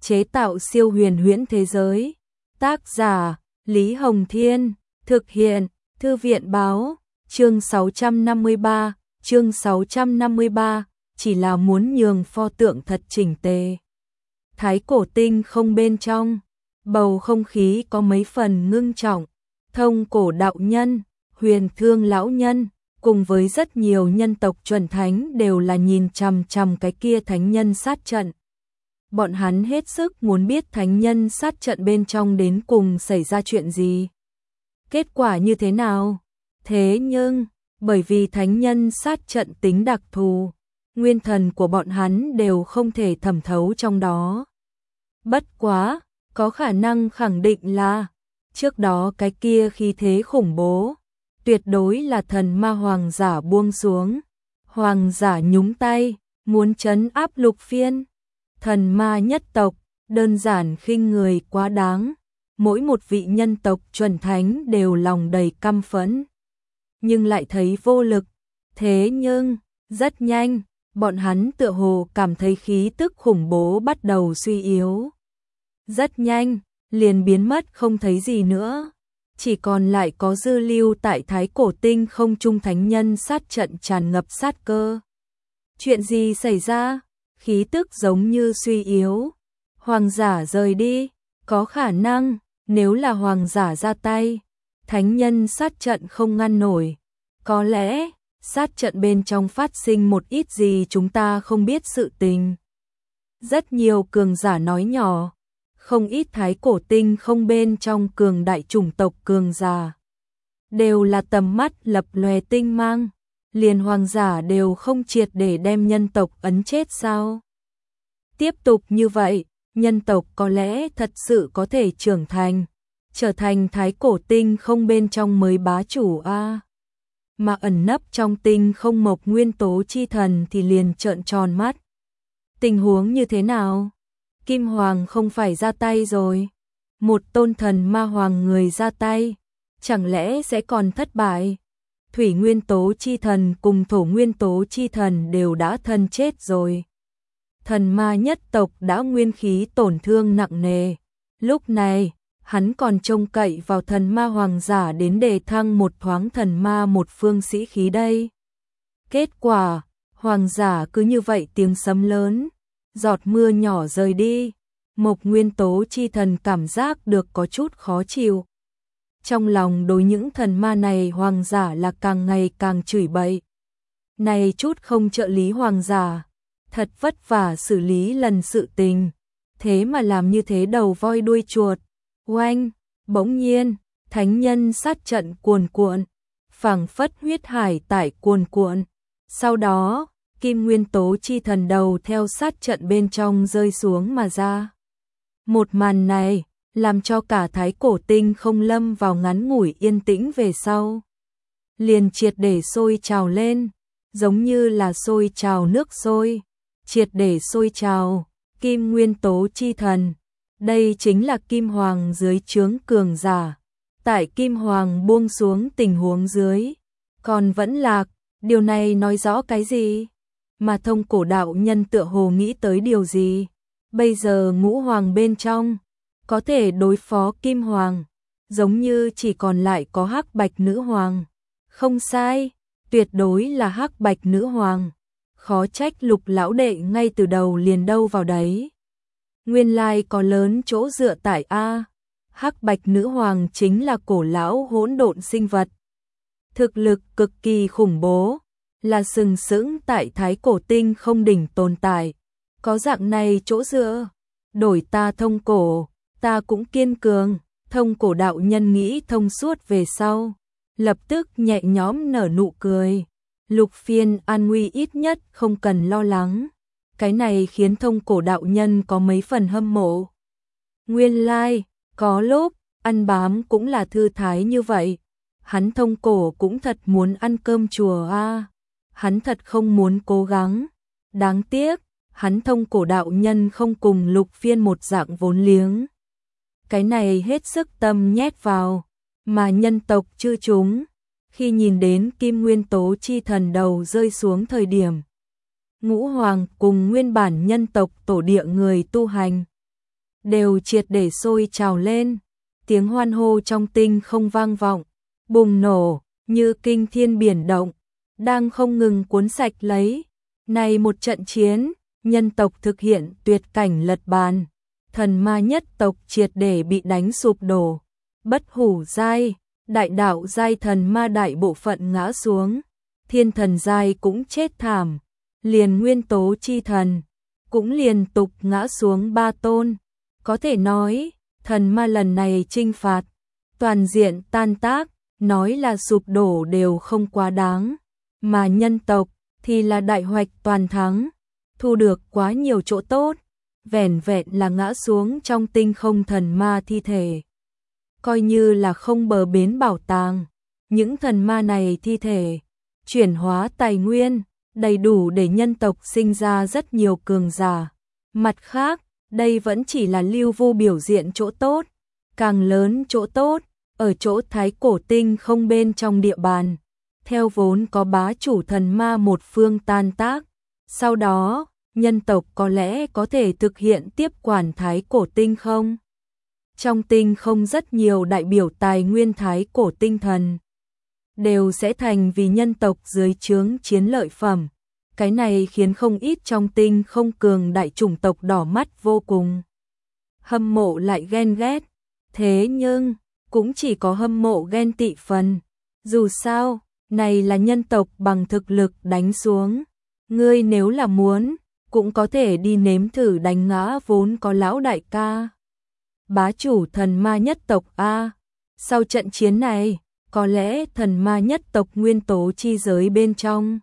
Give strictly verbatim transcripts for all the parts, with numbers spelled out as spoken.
chế tạo siêu huyền huyễn thế giới. Tác giả Lý Hồng Thiên, thực hiện Thư viện Báo, chương sáu trăm năm mươi ba, chương sáu trăm năm mươi ba, chỉ là muốn nhường pho tượng thật chỉnh tề. Thái cổ tinh không bên trong, bầu không khí có mấy phần ngưng trọng, Thông Cổ đạo nhân, Huyền Thương lão nhân, cùng với rất nhiều nhân tộc chuẩn thánh đều là nhìn chằm chằm cái kia thánh nhân sát trận. Bọn hắn hết sức muốn biết thánh nhân sát trận bên trong đến cùng xảy ra chuyện gì, kết quả như thế nào. Thế nhưng, bởi vì thánh nhân sát trận tính đặc thù, nguyên thần của bọn hắn đều không thể thẩm thấu trong đó. Bất quá, có khả năng khẳng định là, trước đó cái kia khí thế khủng bố, tuyệt đối là thần ma hoàng giả buông xuống. Hoàng giả nhúng tay, muốn trấn áp Lục Phiên. Thần ma nhất tộc, đơn giản khinh người quá đáng. Mỗi một vị nhân tộc chuẩn thánh đều lòng đầy căm phẫn, nhưng lại thấy vô lực. Thế nhưng, rất nhanh, bọn hắn tựa hồ cảm thấy khí tức khủng bố bắt đầu suy yếu. Rất nhanh, liền biến mất không thấy gì nữa. Chỉ còn lại có dư lưu tại Thái cổ tinh không trung thánh nhân sát trận tràn ngập sát cơ. Chuyện gì xảy ra? Khí tức giống như suy yếu. Hoàng giả rời đi, có khả năng, nếu là hoàng giả ra tay, thánh nhân sát trận không ngăn nổi. Có lẽ, sát trận bên trong phát sinh một ít gì chúng ta không biết sự tình. Rất nhiều cường giả nói nhỏ, không ít thái cổ tinh không bên trong cường đại chủng tộc cường giả. Đều là tầm mắt lập lòe tinh mang, liền hoàng giả đều không triệt để đem nhân tộc ấn chết sao. Tiếp tục như vậy, nhân tộc có lẽ thật sự có thể trưởng thành, trở thành thái cổ tinh không bên trong mới bá chủ a. Mà ẩn nấp trong tinh không mộc nguyên tố chi thần thì liền trợn tròn mắt. Tình huống như thế nào? Kim Hoàng không phải ra tay rồi. Một tôn thần ma hoàng người ra tay, chẳng lẽ sẽ còn thất bại? Thủy nguyên tố chi thần cùng thổ nguyên tố chi thần đều đã thân chết rồi. Thần ma nhất tộc đã nguyên khí tổn thương nặng nề. Lúc này, hắn còn trông cậy vào thần ma hoàng giả đến đề thăng một thoáng thần ma một phương sĩ khí đây. Kết quả, hoàng giả cứ như vậy tiếng sấm lớn, giọt mưa nhỏ rời đi. Mộc nguyên tố chi thần cảm giác được có chút khó chịu. Trong lòng đối những thần ma này hoàng giả là càng ngày càng chửi bậy. Này chút không trợ lý hoàng giả, thật vất vả xử lý lần sự tình, thế mà làm như thế đầu voi đuôi chuột. Oanh, bỗng nhiên, thánh nhân sát trận cuồn cuộn, phảng phất huyết hải tại cuồn cuộn. Sau đó, kim nguyên tố chi thần đầu theo sát trận bên trong rơi xuống mà ra. Một màn này, làm cho cả thái cổ tinh không lâm vào ngắn ngủi yên tĩnh về sau. Liền triệt để sôi trào lên, giống như là sôi trào nước sôi, triệt để sôi trào, kim nguyên tố chi thần. Đây chính là Kim Hoàng dưới trướng cường giả. Tại Kim Hoàng buông xuống tình huống dưới, còn vẫn lạc, điều này nói rõ cái gì? Mà Thông Cổ đạo nhân tựa hồ nghĩ tới điều gì? Bây giờ ngũ hoàng bên trong, có thể đối phó Kim Hoàng, giống như chỉ còn lại có hắc bạch nữ hoàng. Không sai, tuyệt đối là hắc bạch nữ hoàng. Khó trách Lục lão đệ ngay từ đầu liền đâu vào đấy. Nguyên lai có lớn chỗ dựa tại A. Hắc bạch nữ hoàng chính là cổ lão hỗn độn sinh vật. Thực lực cực kỳ khủng bố, là sừng sững tại thái cổ tinh không đỉnh tồn tại. Có dạng này chỗ dựa, đổi ta Thông Cổ, ta cũng kiên cường. Thông Cổ đạo nhân nghĩ thông suốt về sau, lập tức nhẹ nhõm nở nụ cười. Lục Phiên an nguy ít nhất không cần lo lắng. Cái này khiến Thông Cổ đạo nhân có mấy phần hâm mộ. Nguyên lai, like, có lúc, ăn bám cũng là thư thái như vậy. Hắn Thông Cổ cũng thật muốn ăn cơm chùa a. À. Hắn thật không muốn cố gắng. Đáng tiếc, hắn Thông Cổ đạo nhân không cùng Lục Phiên một dạng vốn liếng. Cái này hết sức tâm nhét vào, mà nhân tộc chư chúng, khi nhìn đến kim nguyên tố chi thần đầu rơi xuống thời điểm, ngũ hoàng cùng nguyên bản nhân tộc tổ địa người tu hành, đều triệt để sôi trào lên. Tiếng hoan hô trong tinh không vang vọng, bùng nổ, như kinh thiên biển động, đang không ngừng cuốn sạch lấy. Này một trận chiến, nhân tộc thực hiện tuyệt cảnh lật bàn, thần ma nhất tộc triệt để bị đánh sụp đổ. Bất hủ giai, đại đạo giai thần ma đại bộ phận ngã xuống, thiên thần giai cũng chết thảm, liền nguyên tố chi thần cũng liên tục ngã xuống ba tôn. Có thể nói, thần ma lần này chinh phạt, toàn diện tan tác, nói là sụp đổ đều không quá đáng, mà nhân tộc thì là đại hoạch toàn thắng, thu được quá nhiều chỗ tốt, vẻn vẹn là ngã xuống trong tinh không thần ma thi thể. Coi như là không bờ bến bảo tàng, những thần ma này thi thể, chuyển hóa tài nguyên, đầy đủ để nhân tộc sinh ra rất nhiều cường giả. Mặt khác, đây vẫn chỉ là Lưu Vu biểu diện chỗ tốt, càng lớn chỗ tốt, ở chỗ thái cổ tinh không bên trong địa bàn. Theo vốn có bá chủ thần ma một phương tan tác, sau đó, nhân tộc có lẽ có thể thực hiện tiếp quản thái cổ tinh không. Trong tinh không rất nhiều đại biểu tài nguyên thái cổ tinh thần, đều sẽ thành vì nhân tộc dưới trướng chiến lợi phẩm. Cái này khiến không ít trong tinh không cường đại chủng tộc đỏ mắt vô cùng. Hâm mộ lại ghen ghét, thế nhưng, cũng chỉ có hâm mộ ghen tị phần. Dù sao, này là nhân tộc bằng thực lực đánh xuống. Ngươi nếu là muốn, cũng có thể đi nếm thử đánh ngã vốn có lão đại ca. Bá chủ thần ma nhất tộc A. Sau trận chiến này, có lẽ thần ma nhất tộc nguyên tố chi giới bên trong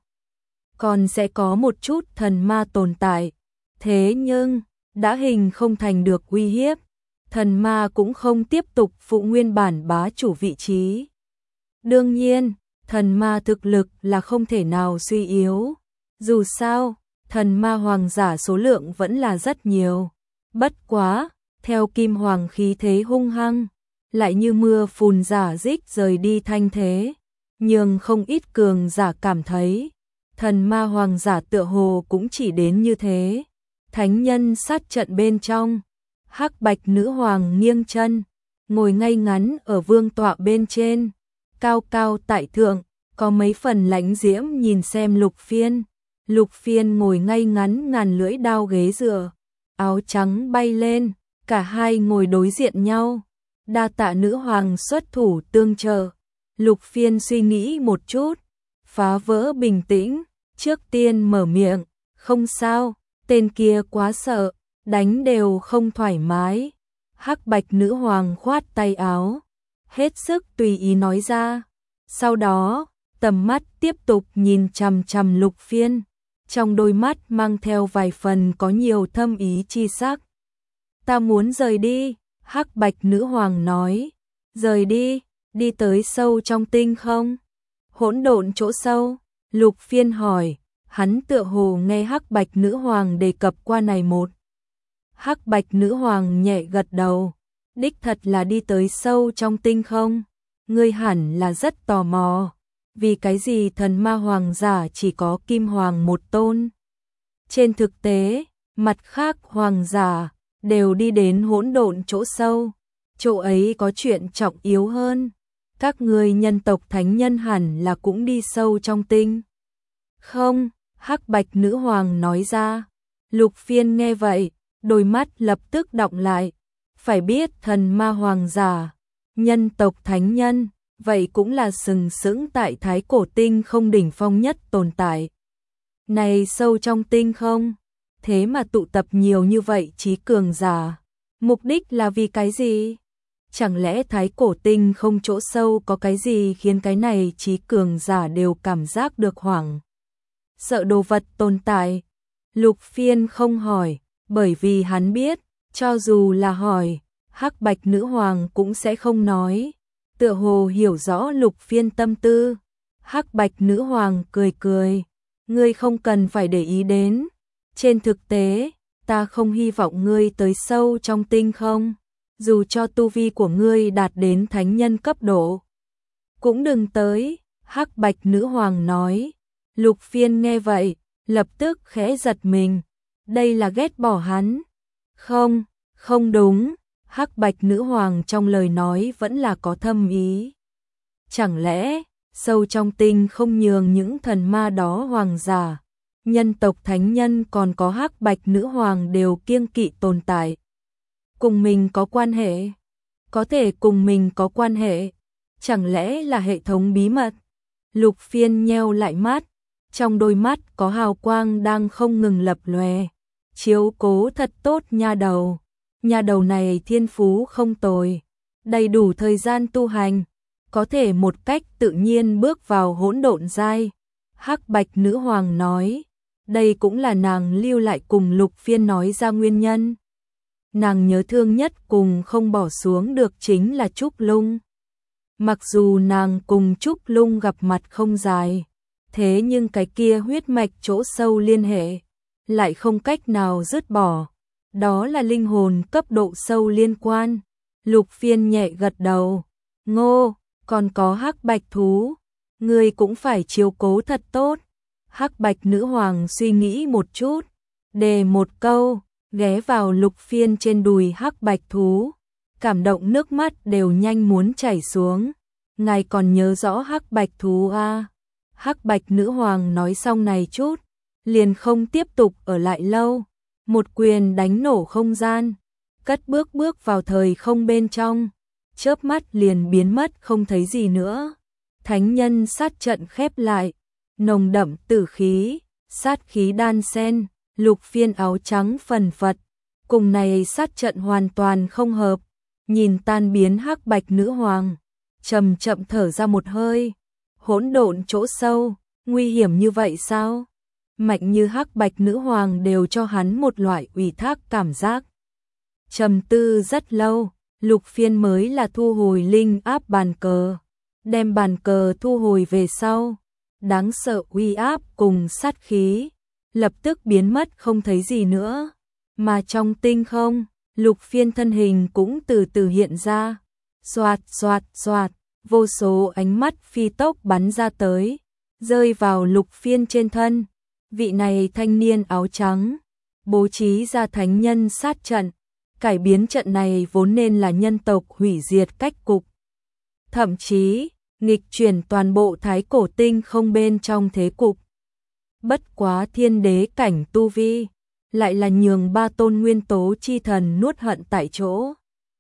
còn sẽ có một chút thần ma tồn tại. Thế nhưng, đã hình không thành được uy hiếp, thần ma cũng không tiếp tục phụ nguyên bản bá chủ vị trí. Đương nhiên, thần ma thực lực là không thể nào suy yếu. Dù sao, thần ma hoàng giả số lượng vẫn là rất nhiều. Bất quá, theo kim hoàng khí thế hung hăng, lại như mưa phùn giả dích rời đi thanh thế, nhưng không ít cường giả cảm thấy, thần ma hoàng giả tựa hồ cũng chỉ đến như thế. Thánh nhân sát trận bên trong, hắc bạch nữ hoàng nghiêng chân, ngồi ngay ngắn ở vương tọa bên trên, cao cao tại thượng, có mấy phần lãnh diễm nhìn xem Lục Phiên. Lục Phiên ngồi ngay ngắn ngàn lưỡi đao ghế dựa, áo trắng bay lên, cả hai ngồi đối diện nhau. Đa tạ nữ hoàng xuất thủ tương trợ. Lục Phiên suy nghĩ một chút, phá vỡ bình tĩnh, trước tiên mở miệng, không sao, tên kia quá sợ, đánh đều không thoải mái. Hắc bạch nữ hoàng khoát tay áo, hết sức tùy ý nói ra. Sau đó, tầm mắt tiếp tục nhìn chằm chằm Lục Phiên, trong đôi mắt mang theo vài phần có nhiều thâm ý chi sắc. Ta muốn rời đi, hắc bạch nữ hoàng nói. Rời đi, đi tới sâu trong tinh không? Hỗn độn chỗ sâu? Lục Phiên hỏi, hắn tựa hồ nghe hắc bạch nữ hoàng đề cập qua này một. Hắc bạch nữ hoàng nhẹ gật đầu, đích thật là đi tới sâu trong tinh không. Ngươi hẳn là rất tò mò, vì cái gì thần ma hoàng giả chỉ có kim hoàng một tôn. Trên thực tế, mặt khác hoàng giả đều đi đến hỗn độn chỗ sâu, chỗ ấy có chuyện trọng yếu hơn. Các ngươi nhân tộc thánh nhân hẳn là cũng đi sâu trong tinh không? Hắc bạch nữ hoàng nói ra. Lục Phiên nghe vậy, đôi mắt lập tức đọng lại. Phải biết thần ma hoàng giả, nhân tộc thánh nhân, vậy cũng là sừng sững tại thái cổ tinh không đỉnh phong nhất tồn tại. Này sâu trong tinh không, thế mà tụ tập nhiều như vậy trí cường giả, mục đích là vì cái gì? Chẳng lẽ thái cổ tinh không chỗ sâu có cái gì khiến cái này trí cường giả đều cảm giác được hoảng sợ đồ vật tồn tại? Lục Phiên không hỏi, bởi vì hắn biết, cho dù là hỏi, hắc bạch nữ hoàng cũng sẽ không nói. Tựa hồ hiểu rõ Lục Phiên tâm tư. Hắc bạch nữ hoàng cười cười, ngươi không cần phải để ý đến. Trên thực tế, ta không hy vọng ngươi tới sâu trong tinh không. Dù cho tu vi của ngươi đạt đến thánh nhân cấp độ, cũng đừng tới. Hắc bạch nữ hoàng nói. Lục Phiên nghe vậy, lập tức khẽ giật mình. Đây là ghét bỏ hắn? Không, Không đúng, hắc bạch nữ hoàng trong lời nói vẫn là có thâm ý. Chẳng lẽ, sâu trong tinh không nhường những thần ma đó hoàng giả, nhân tộc thánh nhân còn có hắc bạch nữ hoàng đều kiêng kỵ tồn tại. Cùng mình có quan hệ, có thể cùng mình có quan hệ, chẳng lẽ là hệ thống bí mật? Lục Phiên nheo lại mắt, trong đôi mắt có hào quang đang không ngừng lập lòe. Chiếu cố thật tốt nha đầu, nha đầu này thiên phú không tồi, đầy đủ thời gian tu hành, có thể một cách tự nhiên bước vào hỗn độn giai. Hắc bạch nữ hoàng nói, đây cũng là nàng lưu lại cùng Lục Phiên nói ra nguyên nhân. Nàng nhớ thương nhất cùng không bỏ xuống được chính là Trúc Lung. Mặc dù nàng cùng Trúc Lung gặp mặt không dài, thế nhưng cái kia huyết mạch chỗ sâu liên hệ lại không cách nào dứt bỏ. Đó là linh hồn cấp độ sâu liên quan. Lục Phiên nhẹ gật đầu. Ngô, còn có hắc bạch thú, ngươi cũng phải chiếu cố thật tốt. Hắc bạch nữ hoàng suy nghĩ một chút, đề một câu, ghé vào Lục Phiên trên đùi hắc bạch thú, cảm động nước mắt đều nhanh muốn chảy xuống. Ngài còn nhớ rõ hắc bạch thú à? Hắc bạch nữ hoàng nói xong này chút, liền không tiếp tục ở lại lâu, một quyền đánh nổ không gian, cất bước bước vào thời không bên trong, chớp mắt liền biến mất không thấy gì nữa. Thánh nhân sát trận khép lại, nồng đậm tử khí, sát khí đan xen, Lục Phiên áo trắng phần phật, cùng này sát trận hoàn toàn không hợp, nhìn tan biến hắc bạch nữ hoàng, chậm chậm thở ra một hơi. Hỗn độn chỗ sâu, nguy hiểm như vậy sao? Mạnh như hắc bạch nữ hoàng đều cho hắn một loại ủy thác cảm giác. Trầm tư rất lâu, Lục Phiên mới là thu hồi linh áp bàn cờ, đem bàn cờ thu hồi về sau, đáng sợ uy áp cùng sát khí lập tức biến mất không thấy gì nữa. Mà trong tinh không, Lục Phiên thân hình cũng từ từ hiện ra, xoạt xoạt xoạt, vô số ánh mắt phi tốc bắn ra tới, rơi vào Lục Phiên trên thân. Vị này thanh niên áo trắng, bố trí ra thánh nhân sát trận, cải biến trận này vốn nên là nhân tộc hủy diệt cách cục. Thậm chí, nghịch chuyển toàn bộ thái cổ tinh không bên trong thế cục. Bất quá thiên đế cảnh tu vi, lại là nhường ba tôn nguyên tố chi thần nuốt hận tại chỗ.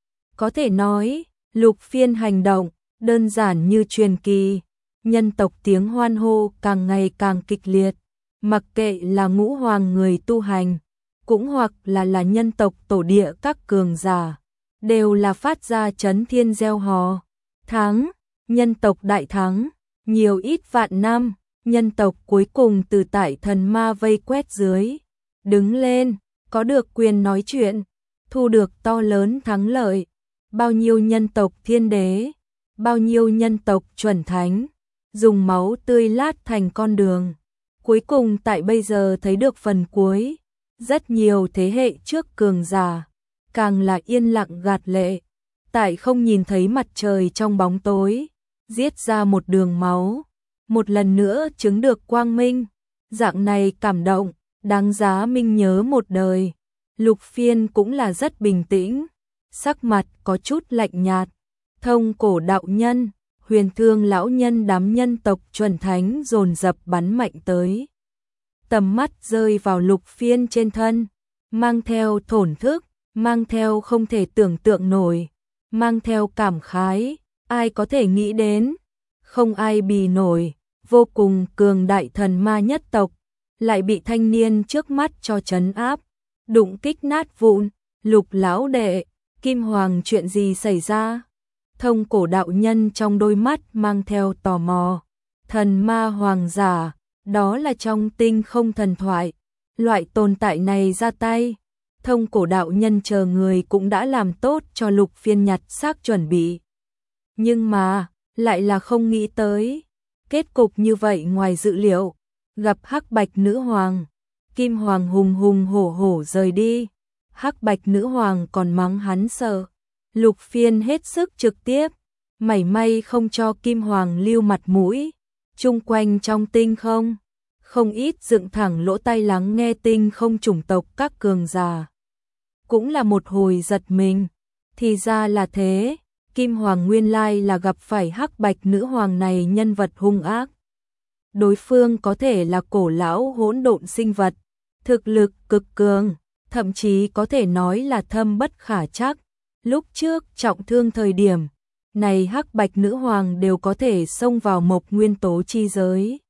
Có thể nói, Lục Phiên hành động, đơn giản như truyền kỳ, nhân tộc tiếng hoan hô càng ngày càng kịch liệt, mặc kệ là ngũ hoàng người tu hành, cũng hoặc là là nhân tộc tổ địa các cường giả, đều là phát ra chấn thiên gieo hò. Thắng, nhân tộc đại thắng, nhiều ít vạn năm, nhân tộc cuối cùng từ tại thần ma vây quét dưới, đứng lên, có được quyền nói chuyện, thu được to lớn thắng lợi, bao nhiêu nhân tộc thiên đế, bao nhiêu nhân tộc chuẩn thánh, dùng máu tươi lát thành con đường, cuối cùng tại bây giờ thấy được phần cuối. Rất nhiều thế hệ trước cường giả, càng là yên lặng gạt lệ, tại không nhìn thấy mặt trời trong bóng tối, giết ra một đường máu, một lần nữa chứng được quang minh. Dạng này cảm động, đáng giá minh nhớ một đời. Lục Phiên cũng là rất bình tĩnh, sắc mặt có chút lạnh nhạt. Thông cổ đạo nhân, huyền thương lão nhân đám nhân tộc chuẩn thánh dồn dập bắn mạnh tới. Tầm mắt rơi vào Lục Phiên trên thân, mang theo thổn thức, mang theo không thể tưởng tượng nổi, mang theo cảm khái, ai có thể nghĩ đến, không ai bì nổi, vô cùng cường đại thần ma nhất tộc, lại bị thanh niên trước mắt cho trấn áp, đụng kích nát vụn. Lục lão đệ, Kim Hoàng chuyện gì xảy ra? Thông cổ đạo nhân trong đôi mắt mang theo tò mò. Thần ma hoàng giả, đó là trong tinh không thần thoại, loại tồn tại này ra tay. Thông cổ đạo nhân chờ người cũng đã làm tốt cho Lục Phiên nhặt xác chuẩn bị. Nhưng mà, lại là không nghĩ tới. Kết cục như vậy ngoài dự liệu, gặp hắc bạch nữ hoàng. Kim Hoàng hùng hùng hổ hổ rời đi. Hắc bạch nữ hoàng còn mắng hắn sợ. Lục Phiên hết sức trực tiếp, mảy may không cho Kim Hoàng lưu mặt mũi. Chung quanh trong tinh không, không ít dựng thẳng lỗ tai lắng nghe tinh không chủng tộc các cường giả. cũng là một hồi giật mình. Thì ra là thế, Kim Hoàng nguyên lai là gặp phải Hắc Bạch nữ hoàng này nhân vật hung ác. Đối phương có thể là cổ lão hỗn độn sinh vật, thực lực cực cường, thậm chí có thể nói là thâm bất khả trắc. Lúc trước trọng thương thời điểm, này Hắc Bạch nữ hoàng đều có thể xông vào Mộc Nguyên tố chi giới,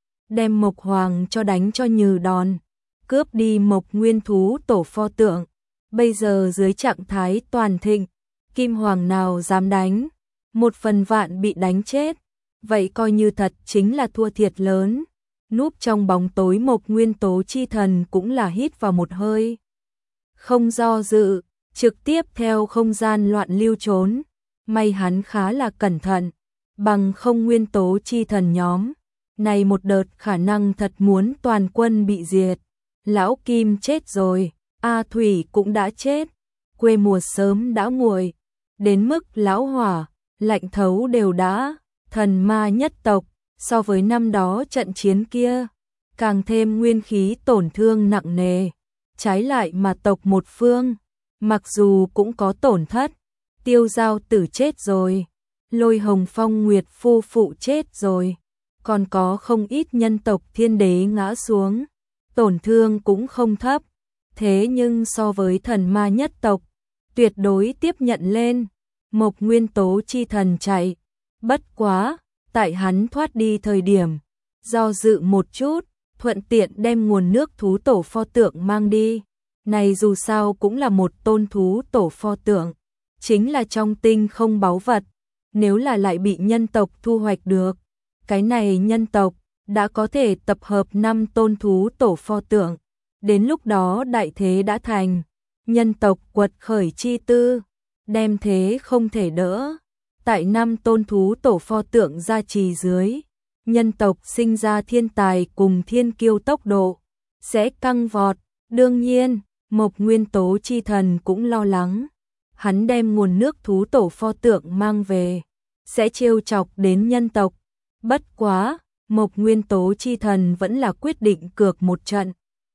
đem Mộc Hoàng cho đánh cho nhừ đòn, cướp đi Mộc Nguyên thú tổ pho tượng. Bây giờ dưới trạng thái toàn thịnh, Kim Hoàng nào dám đánh, một phần vạn bị đánh chết, vậy coi như thật chính là thua thiệt lớn. Núp trong bóng tối Mộc Nguyên tố chi thần cũng là hít vào một hơi, không do dự, trực tiếp theo không gian loạn lưu trốn. May hắn khá là cẩn thận, bằng không Nguyên tố chi thần nhóm này một đợt khả năng thật muốn toàn quân bị diệt. Lão Kim chết rồi, A Thủy cũng đã chết, quê mùa sớm đã nguội, đến mức lão Hỏa, Lạnh Thấu đều đã thần ma nhất tộc, so với năm đó trận chiến kia, càng thêm nguyên khí tổn thương nặng nề. Trái lại mà tộc một phương, mặc dù cũng có tổn thất, Tiêu Giao Tử chết rồi, Lôi Hồng Phong Nguyệt phu phụ chết rồi, còn có không ít nhân tộc thiên đế ngã xuống, tổn thương cũng không thấp. Thế nhưng so với thần ma nhất tộc, tuyệt đối tiếp nhận lên. Mộc Nguyên tố chi thần chạy, bất quá, tại hắn thoát đi thời điểm, do dự một chút, thuận tiện đem nguồn nước thú tổ pho tượng mang đi. Này dù sao cũng là một tôn thú tổ pho tượng, chính là trong tinh không báu vật, nếu là lại bị nhân tộc thu hoạch được, cái này nhân tộc đã có thể tập hợp năm tôn thú tổ pho tượng. Đến lúc đó đại thế đã thành, nhân tộc quật khởi chi tư, đem thế không thể đỡ. Tại năm tôn thú tổ pho tượng gia trì dưới, nhân tộc sinh ra thiên tài cùng thiên kiêu tốc độ sẽ căng vọt. Đương nhiên, Mộc Nguyên tố chi thần cũng lo lắng, hắn đem nguồn nước thú tổ pho tượng mang về, sẽ trêu chọc đến nhân tộc. Bất quá, Mộc Nguyên tố chi thần vẫn là quyết định cược một trận.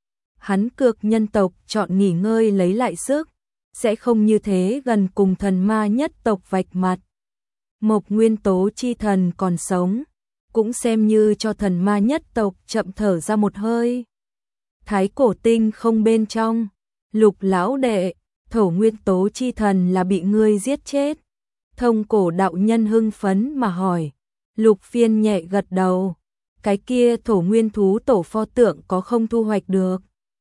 Hắn cược nhân tộc chọn nghỉ ngơi lấy lại sức, sẽ không như thế gần cùng thần ma nhất tộc vạch mặt. Mộc Nguyên tố chi thần còn sống, cũng xem như cho thần ma nhất tộc chậm thở ra một hơi. Thái cổ tinh không bên trong, Lục lão đệ, thổ nguyên tố chi thần là bị ngươi giết chết. Thông cổ đạo nhân hưng phấn mà hỏi. Lục Phiên nhẹ gật đầu, cái kia thổ nguyên thú tổ pho tượng có không thu hoạch được.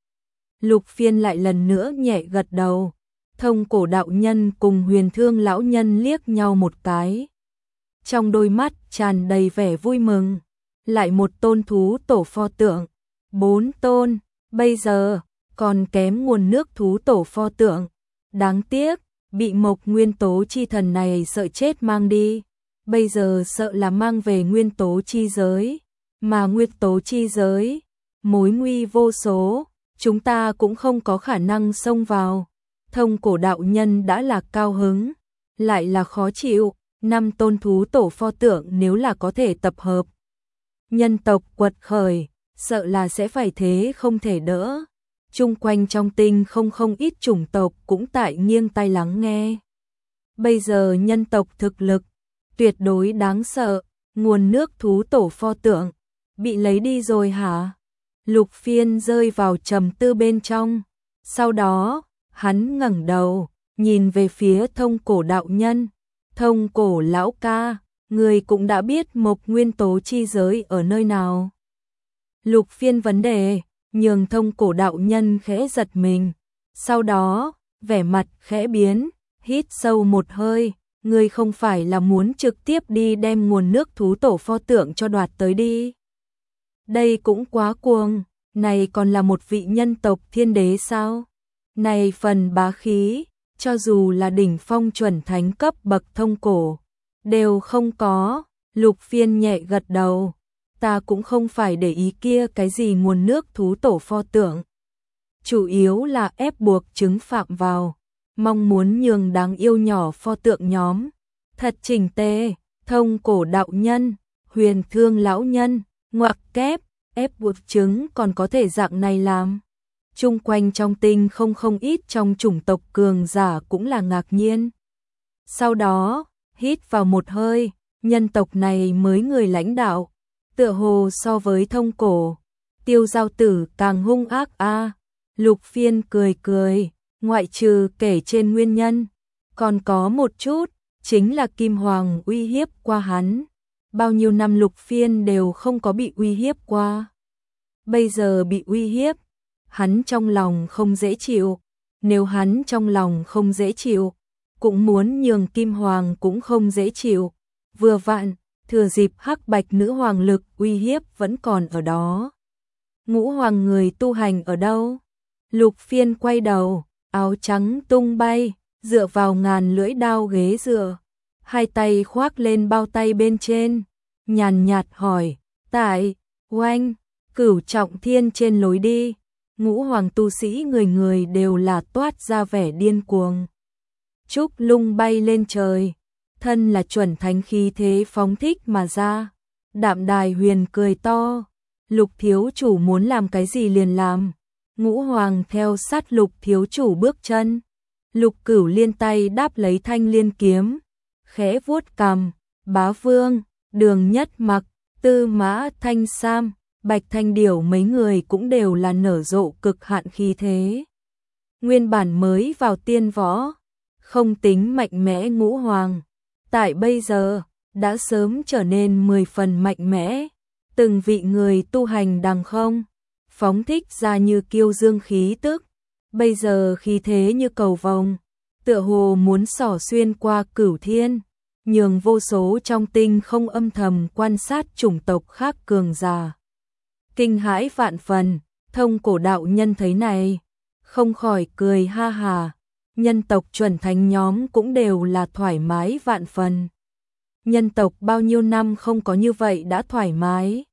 Lục Phiên lại lần nữa nhẹ gật đầu. Thông cổ đạo nhân cùng Huyền Thương lão nhân liếc nhau một cái, trong đôi mắt tràn đầy vẻ vui mừng. Lại một tôn thú tổ pho tượng, bốn tôn, bây giờ còn kém nguồn nước thú tổ pho tượng. Đáng tiếc, bị Mộc Nguyên tố chi thần này sợ chết mang đi. Bây giờ sợ là mang về nguyên tố chi giới, mà nguyên tố chi giới, mối nguy vô số, chúng ta cũng không có khả năng xông vào. Thông cổ đạo nhân đã là cao hứng, lại là khó chịu. Năm tôn thú tổ pho tượng nếu là có thể tập hợp, nhân tộc quật khởi, sợ là sẽ phải thế không thể đỡ. Chung quanh trong tinh không không ít chủng tộc cũng tại nghiêng tai lắng nghe. Bây giờ nhân tộc thực lực tuyệt đối đáng sợ, nguồn nước thú tổ pho tượng bị lấy đi rồi hả? Lục Phiên rơi vào trầm tư bên trong, sau đó hắn ngẩng đầu, nhìn về phía thông cổ đạo nhân. Thông cổ lão ca, người cũng đã biết Mộc Nguyên tố chi giới ở nơi nào. Lục Phiên vấn đề, nhường thông cổ đạo nhân khẽ giật mình. Sau đó, vẻ mặt khẽ biến, hít sâu một hơi. Người không phải là muốn trực tiếp đi đem nguồn nước thú tổ pho tượng cho đoạt tới đi. Đây cũng quá cuồng, này còn là một vị nhân tộc thiên đế sao? Này phần bá khí, cho dù là đỉnh phong chuẩn thánh cấp bậc thông cổ, đều không có. Lục Phiên nhẹ gật đầu, ta cũng không phải để ý kia cái gì nguồn nước thú tổ pho tượng. Chủ yếu là ép buộc chứng phạm vào, mong muốn nhường đáng yêu nhỏ pho tượng nhóm thật chỉnh tề. Thông cổ đạo nhân, Huyền Thương lão nhân, ngoặc kép, ép buộc chứng còn có thể dạng này làm. chung quanh trong tinh không không ít trong chủng tộc cường giả cũng là ngạc nhiên. Sau đó, hít vào một hơi, nhân tộc này mới người lãnh đạo, tựa hồ so với Thông Cổ, Tiêu Giao Tử càng hung ác a. À. Lục Phiên cười cười, ngoại trừ kể trên nguyên nhân, còn có một chút, chính là Kim Hoàng uy hiếp qua hắn. Bao nhiêu năm Lục Phiên đều không có bị uy hiếp qua. Bây giờ bị uy hiếp, hắn trong lòng không dễ chịu. Nếu hắn trong lòng không dễ chịu, cũng muốn nhường Kim Hoàng cũng không dễ chịu. Vừa vặn, thừa dịp Hắc Bạch Nữ Hoàng lực uy hiếp vẫn còn ở đó. Ngũ Hoàng người tu hành ở đâu? Lục Phiên quay đầu, áo trắng tung bay, dựa vào ngàn lưỡi đao ghế dựa, hai tay khoác lên bao tay bên trên, nhàn nhạt hỏi, tại, oanh, Cửu Trọng Thiên trên lối đi. Ngũ Hoàng tu sĩ người người đều là toát ra vẻ điên cuồng. Trúc Lung bay lên trời, thân là chuẩn thánh khí thế phóng thích mà ra. Đạm Đài Huyền cười to, Lục thiếu chủ muốn làm cái gì liền làm. Ngũ Hoàng theo sát Lục thiếu chủ bước chân. Lục Cửu liên tay đáp lấy thanh liên kiếm, khẽ vuốt cằm, Bá Vương, Đường Nhất Mặc, Tư Mã Thanh Sam, Bạch Thanh Điểu mấy người cũng đều là nở rộ cực hạn khí thế. Nguyên bản mới vào tiên võ, không tính mạnh mẽ Ngũ Hoàng, tại bây giờ đã sớm trở nên mười phần mạnh mẽ. Từng vị người tu hành đằng không phóng thích ra như kiêu dương khí tức, bây giờ khí thế như cầu vồng, tựa hồ muốn xỏ xuyên qua cửu thiên, nhường vô số trong tinh không âm thầm quan sát chủng tộc khác cường giả. Kinh hãi vạn phần, Thông Cổ đạo nhân thấy này, không khỏi cười ha hà, nhân tộc chuẩn thánh nhóm cũng đều là thoải mái vạn phần. Nhân tộc bao nhiêu năm không có như vậy đã thoải mái.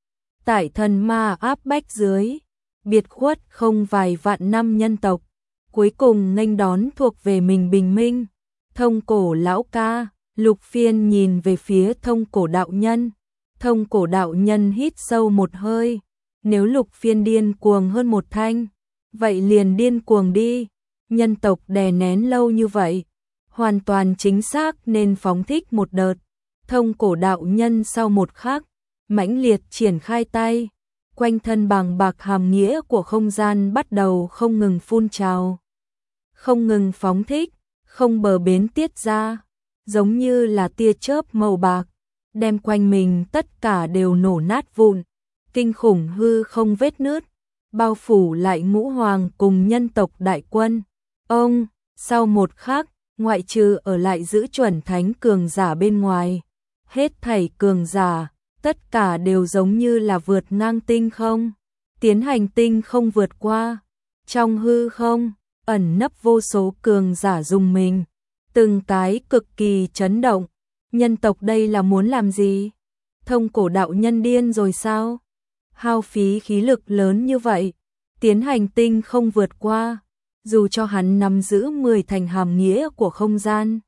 Tại thần ma áp bách dưới, biệt khuất không vài vạn năm nhân tộc, cuối cùng nghênh đón thuộc về mình bình minh. Thông Cổ lão ca, Lục Phiên nhìn về phía Thông Cổ đạo nhân. Thông Cổ đạo nhân hít sâu một hơi, nếu Lục Phiên điên cuồng hơn một thanh, vậy liền điên cuồng đi. Nhân tộc đè nén lâu như vậy, hoàn toàn chính xác nên phóng thích một đợt. Thông Cổ đạo nhân sau một khắc, mãnh liệt triển khai tay, quanh thân bàng bạc hàm nghĩa của không gian bắt đầu không ngừng phun trào, không ngừng phóng thích, không bờ bến tiết ra, giống như là tia chớp màu bạc, đem quanh mình tất cả đều nổ nát vụn, kinh khủng hư không vết nứt, bao phủ lại Ngũ Hoàng cùng nhân tộc đại quân. Ông, sau một khắc, ngoại trừ ở lại giữ chuẩn thánh cường giả bên ngoài, hết thảy cường giả, tất cả đều giống như là vượt ngang tinh không, tiến hành tinh không vượt qua. Trong hư không, ẩn nấp vô số cường giả dùng mình, từng cái cực kỳ chấn động. Nhân tộc đây là muốn làm gì? Thông Cổ đạo nhân điên rồi sao? Hao phí khí lực lớn như vậy, tiến hành tinh không vượt qua, dù cho hắn nắm giữ mười thành hàm nghĩa của không gian,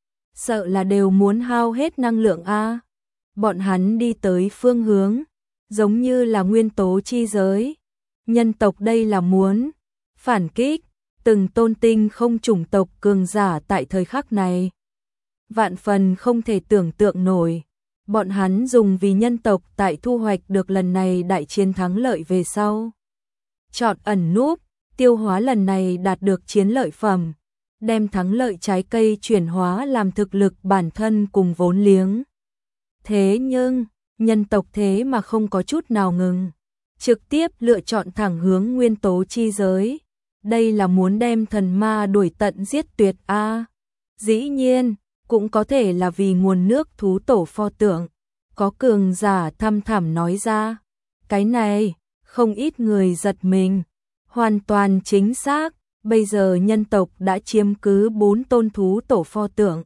sợ là đều muốn hao hết năng lượng a. Bọn hắn đi tới phương hướng, giống như là nguyên tố chi giới. Nhân tộc đây là muốn phản kích, từng tôn tinh không chủng tộc cường giả tại thời khắc này. Vạn phần không thể tưởng tượng nổi, bọn hắn dùng vì nhân tộc tại thu hoạch được lần này đại chiến thắng lợi về sau. Chọn ẩn núp, tiêu hóa lần này đạt được chiến lợi phẩm, đem thắng lợi trái cây chuyển hóa làm thực lực bản thân cùng vốn liếng. Thế nhưng, nhân tộc thế mà không có chút nào ngừng, trực tiếp lựa chọn thẳng hướng nguyên tố chi giới. Đây là muốn đem thần ma đuổi tận giết tuyệt a. À, dĩ nhiên, cũng có thể là vì nguồn nước thú tổ pho tượng. Có cường giả thăm thẳm nói ra, cái này, không ít người giật mình. Hoàn toàn chính xác, bây giờ nhân tộc đã chiếm cứ bốn tôn thú tổ pho tượng.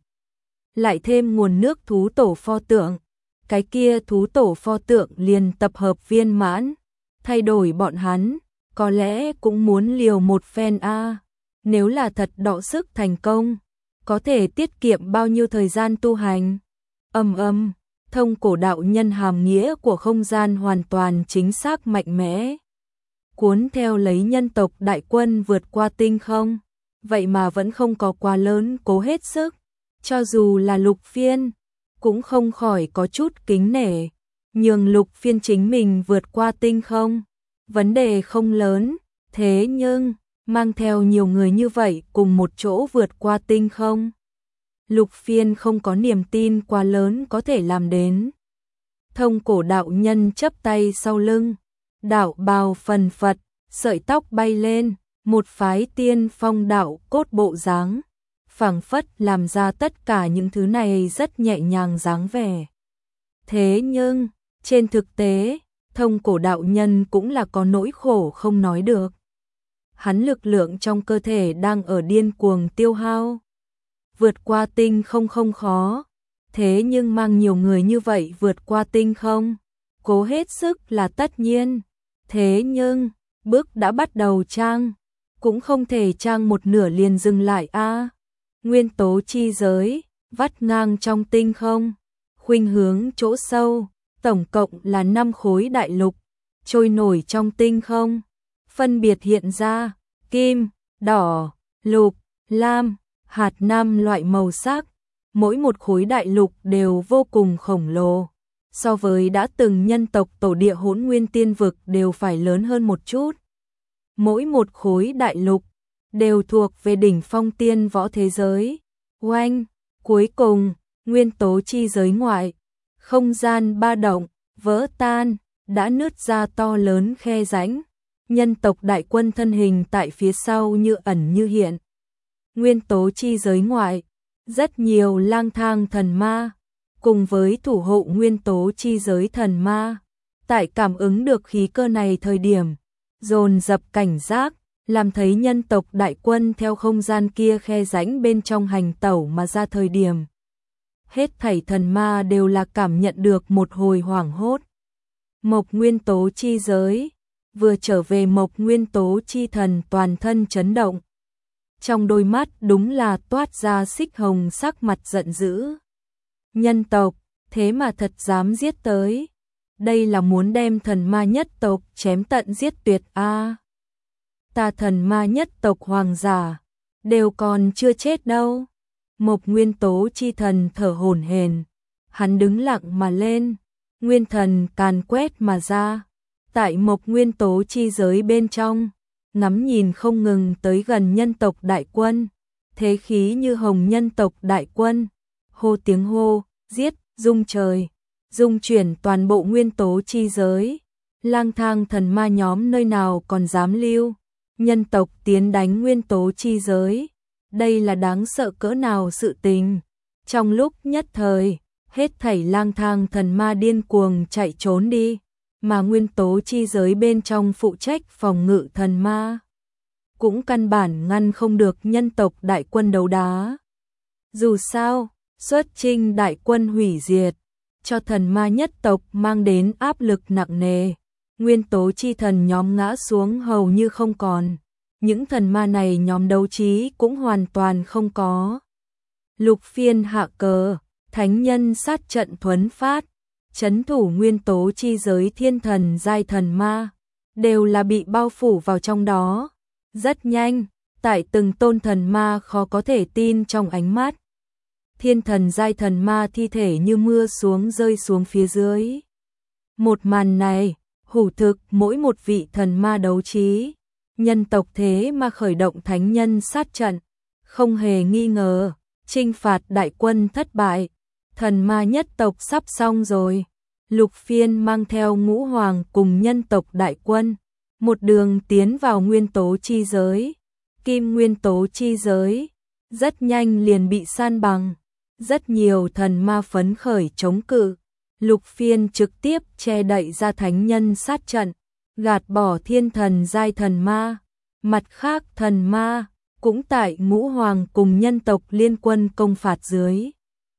Lại thêm nguồn nước thú tổ pho tượng, cái kia thú tổ pho tượng liền tập hợp viên mãn, thay đổi bọn hắn, có lẽ cũng muốn liều một phen a. À. Nếu là thật đọ sức thành công, có thể tiết kiệm bao nhiêu thời gian tu hành. Âm âm, Thông Cổ đạo nhân hàm nghĩa của không gian hoàn toàn chính xác mạnh mẽ. cuốn theo lấy nhân tộc đại quân vượt qua tinh không, vậy mà vẫn không có quá lớn cố hết sức, cho dù là Lục Phiên, cũng không khỏi có chút kính nể, nhường Lục Phiên chính mình vượt qua tinh không, vấn đề không lớn, thế nhưng, mang theo nhiều người như vậy cùng một chỗ vượt qua tinh không. Lục Phiên không có niềm tin quá lớn có thể làm đến. Thông Cổ đạo nhân chắp tay sau lưng, đạo bào phần phật, sợi tóc bay lên, một phái tiên phong đạo cốt bộ dáng, phảng phất làm ra tất cả những thứ này rất nhẹ nhàng dáng vẻ. Thế nhưng, trên thực tế, Thông Cổ đạo nhân cũng là có nỗi khổ không nói được. Hắn lực lượng trong cơ thể đang ở điên cuồng tiêu hao. Vượt qua tinh không không khó, thế nhưng mang nhiều người như vậy vượt qua tinh không, cố hết sức là tất nhiên. Thế nhưng, bước đã bắt đầu trang, cũng không thể trang một nửa liền dừng lại a. Nguyên tố chi giới, vắt ngang trong tinh không, khuynh hướng chỗ sâu, tổng cộng là năm khối đại lục, trôi nổi trong tinh không, phân biệt hiện ra, kim, đỏ, lục, lam, hạt năm loại màu sắc, mỗi một khối đại lục đều vô cùng khổng lồ, so với đã từng nhân tộc tổ địa Hỗn Nguyên Tiên Vực đều phải lớn hơn một chút. Mỗi một khối đại lục đều thuộc về đỉnh phong tiên võ thế giới. Oanh, cuối cùng, nguyên tố chi giới ngoại, không gian ba động, vỡ tan, đã nứt ra to lớn khe rãnh. Nhân tộc đại quân thân hình tại phía sau như ẩn như hiện. Nguyên tố chi giới ngoại, rất nhiều lang thang thần ma, cùng với thủ hộ nguyên tố chi giới thần ma, tại cảm ứng được khí cơ này thời điểm, dồn dập cảnh giác, làm thấy nhân tộc đại quân theo không gian kia khe rãnh bên trong hành tẩu mà ra thời điểm. Hết thảy thần ma đều là cảm nhận được một hồi hoảng hốt. Mộc nguyên tố chi giới, vừa trở về mộc nguyên tố chi thần toàn thân chấn động. Trong đôi mắt đúng là toát ra xích hồng sắc mặt giận dữ. Nhân tộc, thế mà thật dám giết tới. Đây là muốn đem thần ma nhất tộc chém tận giết tuyệt a. À, ta thần ma nhất tộc hoàng giả, đều còn chưa chết đâu. Mộc nguyên tố chi thần thở hổn hển, hắn đứng lặng mà lên, nguyên thần càn quét mà ra. Tại mộc nguyên tố chi giới bên trong, ngắm nhìn không ngừng tới gần nhân tộc đại quân, thế khí như hồng nhân tộc đại quân, hô tiếng hô, giết, rung trời, rung chuyển toàn bộ nguyên tố chi giới. Lang thang thần ma nhóm nơi nào còn dám lưu, nhân tộc tiến đánh nguyên tố chi giới, đây là đáng sợ cỡ nào sự tình. Trong lúc nhất thời, hết thảy lang thang thần ma điên cuồng chạy trốn đi, mà nguyên tố chi giới bên trong phụ trách phòng ngự thần ma cũng căn bản ngăn không được nhân tộc đại quân đấu đá. Dù sao, xuất chinh đại quân hủy diệt, cho thần ma nhất tộc mang đến áp lực nặng nề, nguyên tố chi thần nhóm ngã xuống hầu như không còn, những thần ma này nhóm đấu trí cũng hoàn toàn không có. Lục Phiên hạ cờ, thánh nhân sát trận thuấn phát, trấn thủ nguyên tố chi giới thiên thần giai thần ma, đều là bị bao phủ vào trong đó. Rất nhanh, tại từng tôn thần ma khó có thể tin trong ánh mắt, thiên thần giai thần ma thi thể như mưa xuống rơi xuống phía dưới. Một màn này, hủ thực mỗi một vị thần ma đấu trí, nhân tộc thế mà khởi động thánh nhân sát trận, không hề nghi ngờ, chinh phạt đại quân thất bại, thần ma nhất tộc sắp xong rồi. Lục Phiên mang theo ngũ hoàng cùng nhân tộc đại quân, một đường tiến vào nguyên tố chi giới, kim nguyên tố chi giới, rất nhanh liền bị san bằng, rất nhiều thần ma phấn khởi chống cự. Lục Phiên trực tiếp che đậy ra thánh nhân sát trận, gạt bỏ thiên thần giai thần ma, mặt khác thần ma cũng tại ngũ hoàng cùng nhân tộc liên quân công phạt dưới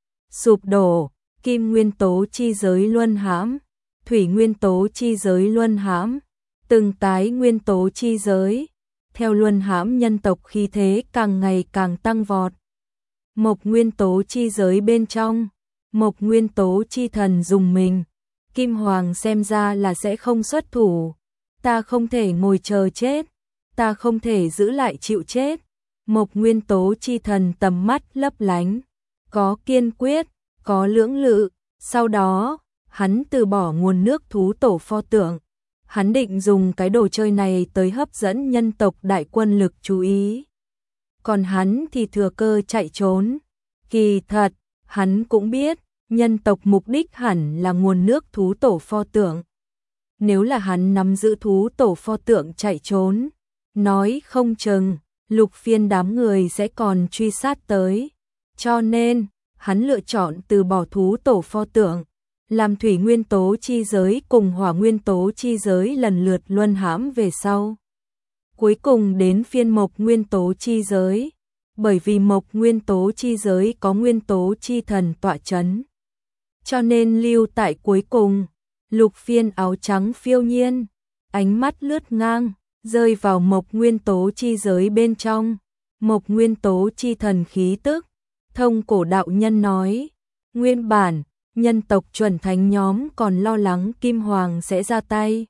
sụp đổ. Kim nguyên tố chi giới luân hãm, thủy nguyên tố chi giới luân hãm, từng tái nguyên tố chi giới, theo luân hãm nhân tộc khí thế càng ngày càng tăng vọt. Mộc nguyên tố chi giới bên trong, mộc nguyên tố chi thần dùng mình, Kim Hoàng xem ra là sẽ không xuất thủ, Ta không thể ngồi chờ chết, ta không thể giữ lại chịu chết. Mộc nguyên tố chi thần tầm mắt lấp lánh, có kiên quyết, có lưỡng lự. Sau đó, hắn từ bỏ nguồn nước thú tổ pho tượng. Hắn định dùng cái đồ chơi này tới hấp dẫn nhân tộc đại quân lực chú ý. Còn hắn thì thừa cơ chạy trốn. Kỳ thật, hắn cũng biết, nhân tộc mục đích hẳn là nguồn nước thú tổ pho tượng. Nếu là hắn nắm giữ thú tổ pho tượng chạy trốn, nói không chừng, Lục Phiên đám người sẽ còn truy sát tới. Cho nên, hắn lựa chọn từ bỏ thú tổ pho tượng, làm thủy nguyên tố chi giới cùng hỏa nguyên tố chi giới lần lượt luân hãm về sau. Cuối cùng đến phiên mộc nguyên tố chi giới, bởi vì mộc nguyên tố chi giới có nguyên tố chi thần tọa chấn. Cho nên lưu tại cuối cùng, Lục Phiên áo trắng phiêu nhiên, ánh mắt lướt ngang, rơi vào mộc nguyên tố chi giới bên trong. Mộc nguyên tố chi thần khí tức, Thông Cổ đạo nhân nói, nguyên bản, nhân tộc chuẩn thánh nhóm còn lo lắng Kim Hoàng sẽ ra tay.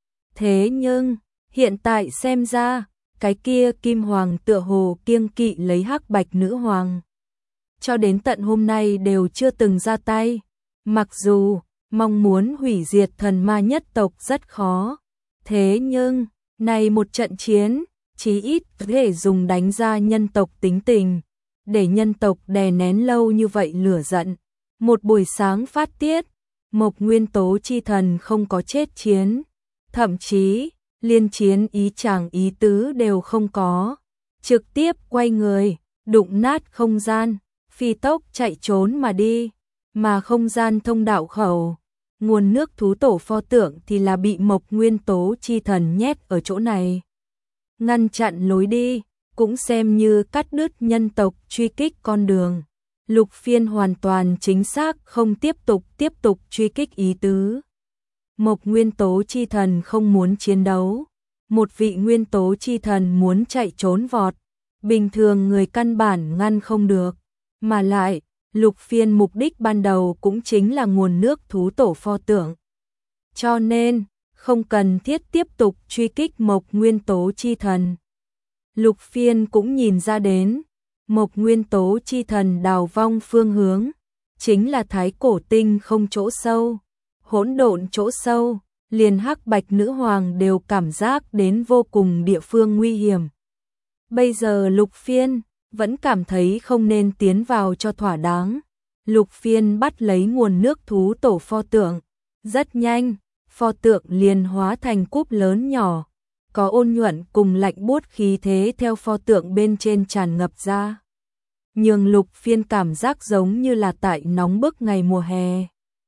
Thế nhưng, hiện tại xem ra, cái kia Kim Hoàng tựa hồ kiêng kỵ lấy Hắc Bạch Nữ Hoàng. Cho đến tận hôm nay đều chưa từng ra tay. Mặc dù, mong muốn hủy diệt thần ma nhất tộc rất khó. Thế nhưng, này một trận chiến, chí ít có thể dùng đánh ra nhân tộc tính tình. Để nhân tộc đè nén lâu như vậy lửa giận. Một buổi sáng phát tiết, mộc nguyên tố chi thần không có chết chiến. Thậm chí, liên chiến ý chàng ý tứ đều không có. Trực tiếp quay người, đụng nát không gian, phi tốc chạy trốn mà đi. Mà không gian thông đạo khẩu, nguồn nước thú tổ pho tượng thì là bị mộc nguyên tố chi thần nhét ở chỗ này. Ngăn chặn lối đi, cũng xem như cắt đứt nhân tộc truy kích con đường. Lục Phiên hoàn toàn chính xác không tiếp tục tiếp tục truy kích ý tứ. Mộc nguyên tố chi thần không muốn chiến đấu. Một vị nguyên tố chi thần muốn chạy trốn vọt. Bình thường người căn bản ngăn không được. Mà lại, Lục Phiên mục đích ban đầu cũng chính là nguồn nước thú tổ pho tượng. Cho nên, không cần thiết tiếp tục truy kích mộc nguyên tố chi thần. Lục Phiên cũng nhìn ra đến, mộc nguyên tố chi thần đào vong phương hướng, chính là Thái Cổ Tinh không chỗ sâu, hỗn độn chỗ sâu, liền Hắc Bạch Nữ Hoàng đều cảm giác đến vô cùng địa phương nguy hiểm. Bây giờ Lục Phiên vẫn cảm thấy không nên tiến vào cho thỏa đáng. Lục Phiên bắt lấy nguồn nước thú tổ pho tượng, rất nhanh, pho tượng liền hóa thành cúp lớn nhỏ, có ôn nhuận cùng lạnh buốt khí thế theo pho tượng bên trên tràn ngập ra. Nhường Lục Phiên cảm giác giống như là tại nóng bức ngày mùa hè.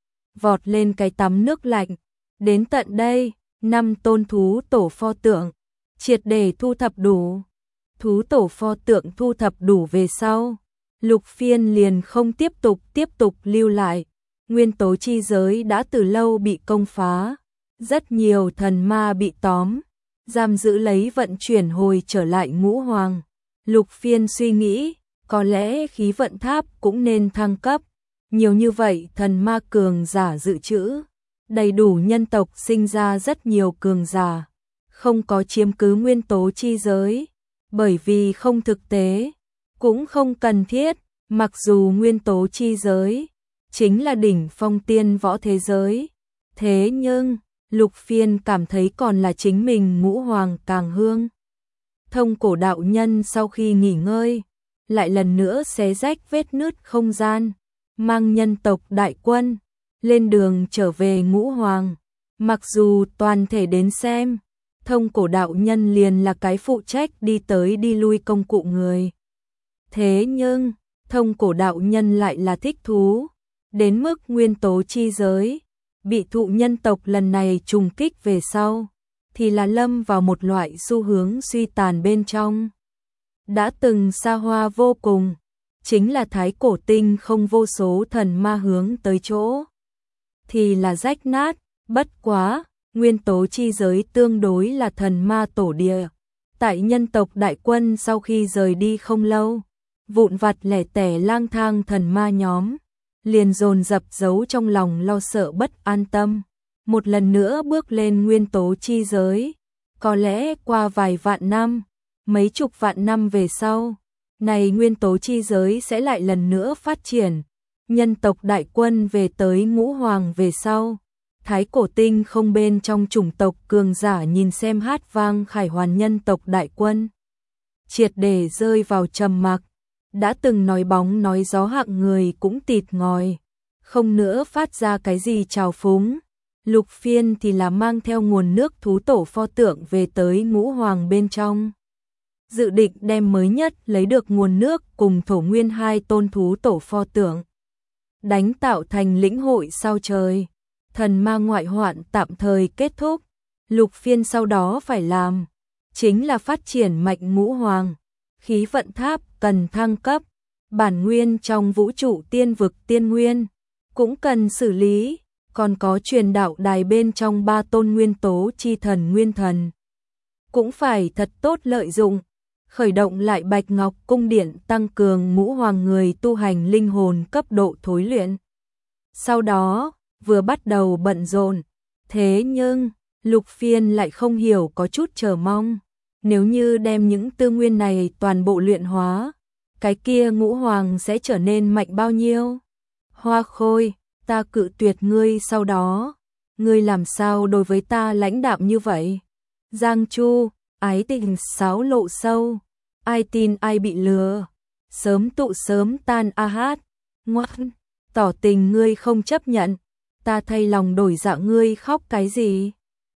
Vọt lên cái tắm nước lạnh, đến tận đây, năm tôn thú tổ pho tượng, triệt để thu thập đủ. Thú tổ pho tượng thu thập đủ về sau, Lục Phiên liền không tiếp tục tiếp tục lưu lại. Nguyên tố chi giới đã từ lâu bị công phá, rất nhiều thần ma bị tóm, giam giữ lấy vận chuyển hồi trở lại Ngũ Hoàng. Lục Phiên suy nghĩ, có lẽ khí vận tháp cũng nên thăng cấp, nhiều như vậy thần ma cường giả dự trữ, đầy đủ nhân tộc sinh ra rất nhiều cường giả, không có chiếm cứ nguyên tố chi giới, bởi vì không thực tế, cũng không cần thiết, mặc dù nguyên tố chi giới chính là đỉnh phong tiên võ thế giới, thế nhưng Lục Phiên cảm thấy còn là chính mình Ngũ Hoàng càng hương. Thông Cổ đạo nhân sau khi nghỉ ngơi, lại lần nữa xé rách vết nứt không gian, mang nhân tộc đại quân, lên đường trở về Ngũ Hoàng. Mặc dù toàn thể đến xem, Thông Cổ đạo nhân liền là cái phụ trách đi tới đi lui công cụ người. Thế nhưng, Thông Cổ đạo nhân lại là thích thú, đến mức nguyên tố chi giới, bị thụ nhân tộc lần này trùng kích về sau, thì là lâm vào một loại xu hướng suy tàn bên trong. Đã từng xa hoa vô cùng, chính là Thái Cổ Tinh không vô số thần ma hướng tới chỗ, thì là rách nát, bất quá, nguyên tố chi giới tương đối là thần ma tổ địa. Tại nhân tộc đại quân sau khi rời đi không lâu, vụn vặt lẻ tẻ lang thang thần ma nhóm, liền dồn dập giấu trong lòng lo sợ bất an tâm, một lần nữa bước lên nguyên tố chi giới, Có lẽ qua vài vạn năm, mấy chục vạn năm về sau, này nguyên tố chi giới sẽ lại lần nữa phát triển. Nhân tộc đại quân về tới ngũ hoàng về sau. Thái cổ tinh không bên trong chủng tộc cường giả nhìn xem hát vang khải hoàn nhân tộc đại quân. Triệt để rơi vào trầm mặc, đã từng nói bóng nói gió hạng người cũng tịt ngòi, không nữa phát ra cái gì trào phúng. Lục Phiên thì là mang theo nguồn nước thú tổ pho tượng về tới ngũ hoàng bên trong. Dự định đem mới nhất lấy được nguồn nước cùng thổ nguyên hai tôn thú tổ pho tượng. Đánh tạo thành lĩnh hội sao trời. Thần ma ngoại hoạn tạm thời kết thúc. Lục Phiên sau đó phải làm chính là phát triển mạnh ngũ hoàng. Khí vận tháp cần thăng cấp. Bản nguyên trong vũ trụ tiên vực tiên nguyên cũng cần xử lý. Còn có truyền đạo đài bên trong ba tôn nguyên tố chi thần nguyên thần. Cũng phải thật tốt lợi dụng. Khởi động lại Bạch Ngọc Cung Điện tăng cường ngũ hoàng người tu hành linh hồn cấp độ thối luyện. Sau đó, vừa bắt đầu bận rộn. Thế nhưng, Lục Phiên lại không hiểu có chút chờ mong. Nếu như đem những tư nguyên này toàn bộ luyện hóa, cái kia ngũ hoàng sẽ trở nên mạnh bao nhiêu? Hoa Khôi, ta cự tuyệt ngươi sau đó. Ngươi làm sao đối với ta lãnh đạm như vậy? Giang Chu, ái tình sáo lộ sâu. Ai tin ai bị lừa. Sớm tụ sớm tan a hát. Ngoan, tỏ tình ngươi không chấp nhận. Ta thay lòng đổi dạ ngươi khóc cái gì?